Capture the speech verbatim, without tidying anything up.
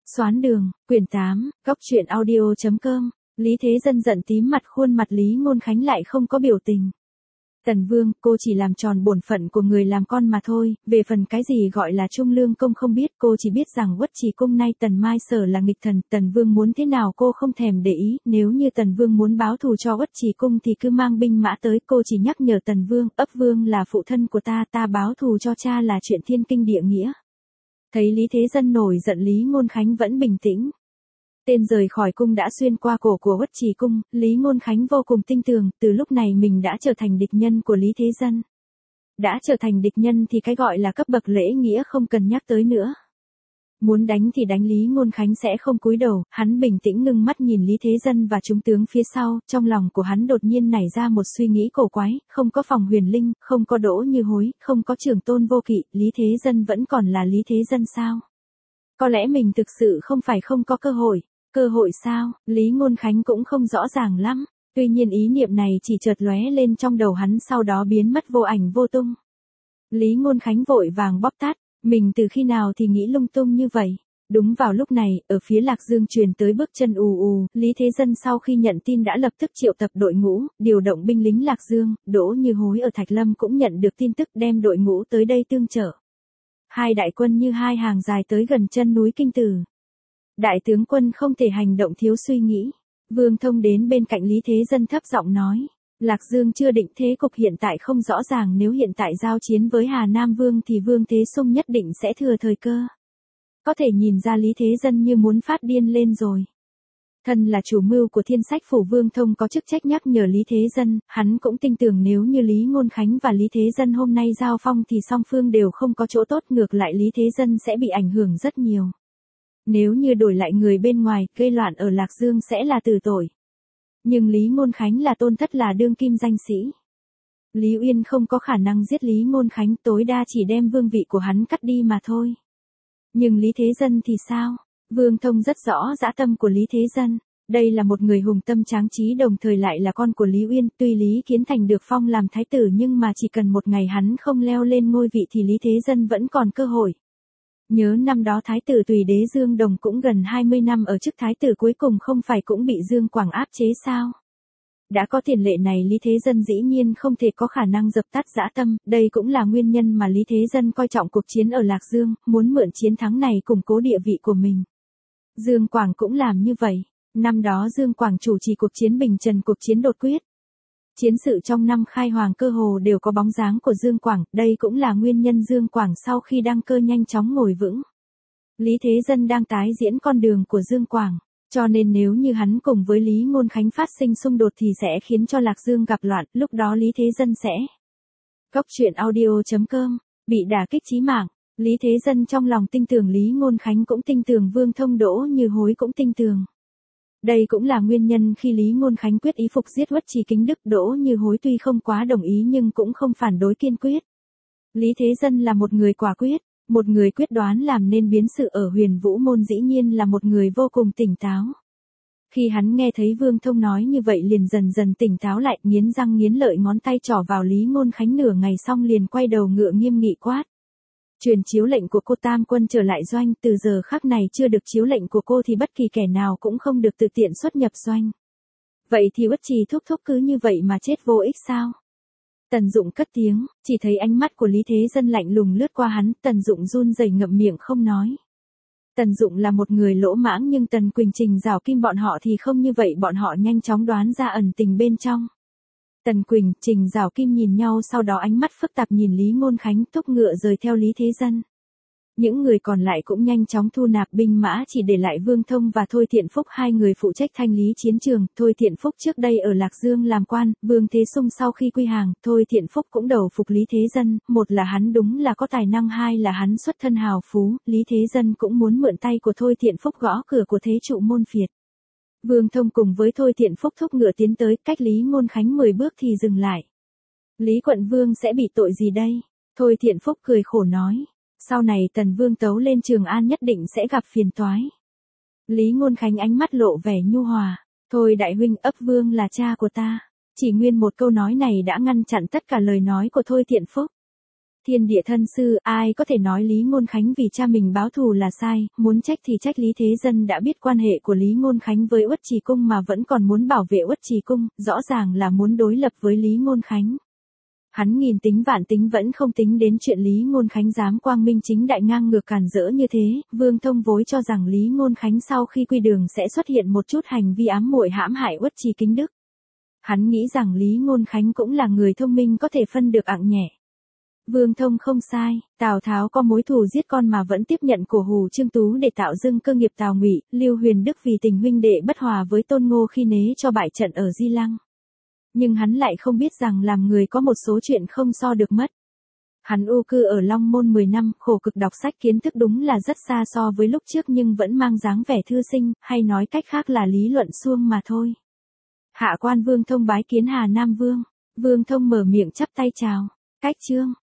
Xoán đường, quyển tám, góc truyện audio.com, Lý Thế Dân giận tím mặt khuôn mặt Lý Ngôn Khánh lại không có biểu tình. Tần Vương, cô chỉ làm tròn bổn phận của người làm con mà thôi, về phần cái gì gọi là trung lương công không biết, cô chỉ biết rằng Uất Trì cung nay Tần Mai Sở là nghịch thần, Tần Vương muốn thế nào cô không thèm để ý, nếu như Tần Vương muốn báo thù cho Uất Trì cung thì cứ mang binh mã tới, cô chỉ nhắc nhở Tần Vương, ấp Vương là phụ thân của ta, ta báo thù cho cha là chuyện thiên kinh địa nghĩa. Thấy Lý Thế Dân nổi giận, Lý Ngôn Khánh vẫn bình tĩnh. Tên rời khỏi cung đã xuyên qua cổ của Uất Trì cung, Lý Ngôn Khánh vô cùng tin tưởng, từ lúc này mình đã trở thành địch nhân của Lý Thế Dân. Đã trở thành địch nhân thì cái gọi là cấp bậc lễ nghĩa không cần nhắc tới nữa. Muốn đánh thì đánh, Lý Ngôn Khánh sẽ không cúi đầu, hắn bình tĩnh ngưng mắt nhìn Lý Thế Dân và chúng tướng phía sau, trong lòng của hắn đột nhiên nảy ra một suy nghĩ cổ quái, không có Phòng Huyền Linh, không có Đỗ Như Hối, không có Trường Tôn Vô Kỵ, Lý Thế Dân vẫn còn là Lý Thế Dân sao? Có lẽ mình thực sự không phải không có cơ hội. Cơ hội sao? Lý Ngôn Khánh cũng không rõ ràng lắm. Tuy nhiên ý niệm này chỉ chợt lóe lên trong đầu hắn, sau đó biến mất vô ảnh vô tung. Lý Ngôn Khánh vội vàng bóp tát, mình từ khi nào thì nghĩ lung tung như vậy. Đúng vào lúc này, ở phía Lạc Dương truyền tới bước chân ù ù, Lý Thế Dân sau khi nhận tin đã lập tức triệu tập đội ngũ, điều động binh lính Lạc Dương, Đỗ Như Hối ở Thạch Lâm cũng nhận được tin tức đem đội ngũ tới đây tương trợ. Hai đại quân như hai hàng dài tới gần chân núi Kinh Tử. Đại tướng quân không thể hành động thiếu suy nghĩ. Vương Thông đến bên cạnh Lý Thế Dân thấp giọng nói. Lạc Dương chưa định thế cục hiện tại không rõ ràng, nếu hiện tại giao chiến với Hà Nam Vương thì Vương Thế Sung nhất định sẽ thừa thời cơ. Có thể nhìn ra Lý Thế Dân như muốn phát điên lên rồi. Thân là chủ mưu của Thiên Sách Phủ, Vương Thông có chức trách nhắc nhở Lý Thế Dân, hắn cũng tin tưởng nếu như Lý Ngôn Khánh và Lý Thế Dân hôm nay giao phong thì song phương đều không có chỗ tốt, ngược lại Lý Thế Dân sẽ bị ảnh hưởng rất nhiều. Nếu như đổi lại người bên ngoài, gây loạn ở Lạc Dương sẽ là tử tội. Nhưng Lý Ngôn Khánh là tôn thất, là đương kim danh sĩ. Lý Uyên không có khả năng giết Lý Ngôn Khánh, tối đa chỉ đem vương vị của hắn cắt đi mà thôi. Nhưng Lý Thế Dân thì sao? Vương Thông rất rõ dã tâm của Lý Thế Dân. Đây là một người hùng tâm tráng trí, đồng thời lại là con của Lý Uyên. Tuy Lý Kiến Thành được phong làm thái tử nhưng mà chỉ cần một ngày hắn không leo lên ngôi vị thì Lý Thế Dân vẫn còn cơ hội. Nhớ năm đó thái tử Tùy Đế Dương Đồng cũng gần hai mươi năm ở chức thái tử, cuối cùng không phải cũng bị Dương Quảng áp chế sao? Đã có tiền lệ này, Lý Thế Dân dĩ nhiên không thể có khả năng dập tắt dã tâm, đây cũng là nguyên nhân mà Lý Thế Dân coi trọng cuộc chiến ở Lạc Dương, muốn mượn chiến thắng này củng cố địa vị của mình. Dương Quảng cũng làm như vậy, năm đó Dương Quảng chủ trì cuộc chiến Bình Trần, cuộc chiến đột quyết. Chiến sự trong năm khai hoàng cơ hồ đều có bóng dáng của Dương Quảng, đây cũng là nguyên nhân Dương Quảng sau khi đăng cơ nhanh chóng ngồi vững. Lý Thế Dân đang tái diễn con đường của Dương Quảng, cho nên nếu như hắn cùng với Lý Ngôn Khánh phát sinh xung đột thì sẽ khiến cho Lạc Dương gặp loạn, lúc đó Lý Thế Dân sẽ... Góc truyện audio.com, bị đả kích chí mạng, Lý Thế Dân trong lòng tin tưởng, Lý Ngôn Khánh cũng tin tưởng, Vương Thông Đỗ Như Hối cũng tin tưởng. Đây cũng là nguyên nhân khi Lý Ngôn Khánh quyết ý phục giết Uất Trì Kính Đức, Đỗ Như Hối tuy không quá đồng ý nhưng cũng không phản đối kiên quyết. Lý Thế Dân là một người quả quyết, một người quyết đoán làm nên biến sự ở Huyền Vũ Môn, dĩ nhiên là một người vô cùng tỉnh táo. Khi hắn nghe thấy Vương Thông nói như vậy liền dần dần tỉnh táo lại, nghiến răng nghiến lợi, ngón tay trỏ vào Lý Ngôn Khánh nửa ngày xong liền quay đầu ngựa nghiêm nghị quát. Truyền chiếu lệnh của cô, tam quân trở lại doanh, từ giờ khắc này chưa được chiếu lệnh của cô thì bất kỳ kẻ nào cũng không được tự tiện xuất nhập doanh. Vậy thì Uất Trì thúc thúc cứ như vậy mà chết vô ích sao? Tần Dụng cất tiếng, chỉ thấy ánh mắt của Lý Thế Dân lạnh lùng lướt qua hắn, Tần Dụng run rẩy ngậm miệng không nói. Tần Dụng là một người lỗ mãng nhưng Tần Quỳnh, Trình Giảo Kim bọn họ thì không như vậy, bọn họ nhanh chóng đoán ra ẩn tình bên trong. Tần Quỳnh, Trình Giảo Kim nhìn nhau, sau đó ánh mắt phức tạp nhìn Lý Ngôn Khánh, thúc ngựa rời theo Lý Thế Dân. Những người còn lại cũng nhanh chóng thu nạp binh mã, chỉ để lại Vương Thông và Thôi Thiện Phúc, hai người phụ trách thanh lý chiến trường. Thôi Thiện Phúc trước đây ở Lạc Dương làm quan, Vương Thế Sung sau khi quy hàng, Thôi Thiện Phúc cũng đầu phục Lý Thế Dân, một là hắn đúng là có tài năng, hai là hắn xuất thân hào phú, Lý Thế Dân cũng muốn mượn tay của Thôi Thiện Phúc gõ cửa của thế trụ môn phiệt. Vương Thông cùng với Thôi Thiện Phúc thúc ngựa tiến tới, cách Lý Ngôn Khánh mười bước thì dừng lại. Lý quận vương sẽ bị tội gì đây? Thôi Thiện Phúc cười khổ nói. Sau này Tần Vương tấu lên Trường An nhất định sẽ gặp phiền toái. Lý Ngôn Khánh ánh mắt lộ vẻ nhu hòa. Thôi đại huynh, ấp Vương là cha của ta. Chỉ nguyên một câu nói này đã ngăn chặn tất cả lời nói của Thôi Thiện Phúc. Thiên địa thân sư, ai có thể nói Lý Ngôn Khánh vì cha mình báo thù là sai, muốn trách thì trách Lý Thế Dân đã biết quan hệ của Lý Ngôn Khánh với Uất Trì Cung mà vẫn còn muốn bảo vệ Uất Trì Cung, rõ ràng là muốn đối lập với Lý Ngôn Khánh. Hắn nghìn tính vạn tính vẫn không tính đến chuyện Lý Ngôn Khánh dám quang minh chính đại ngang ngược cản rỡ như thế, Vương Thông vốn cho rằng Lý Ngôn Khánh sau khi quy đường sẽ xuất hiện một chút hành vi ám muội hãm hại Uất Trì Kính Đức. Hắn nghĩ rằng Lý Ngôn Khánh cũng là người thông minh có thể phân được ặng nhẹ. Vương Thông không sai, Tào Tháo có mối thù giết con mà vẫn tiếp nhận cổ hủ Trương Tú để tạo dưng cơ nghiệp Tào Ngụy, Lưu Huyền Đức vì tình huynh đệ bất hòa với Tôn Ngô khi nế cho bại trận ở Di Lăng. Nhưng hắn lại không biết rằng làm người có một số chuyện không so được mất. Hắn ưu cư ở Long Môn mười năm, khổ cực đọc sách kiến thức đúng là rất xa so với lúc trước nhưng vẫn mang dáng vẻ thư sinh, hay nói cách khác là lý luận suông mà thôi. Hạ quan Vương Thông bái kiến Hà Nam Vương. Vương Thông mở miệng chắp tay chào. Cách chương.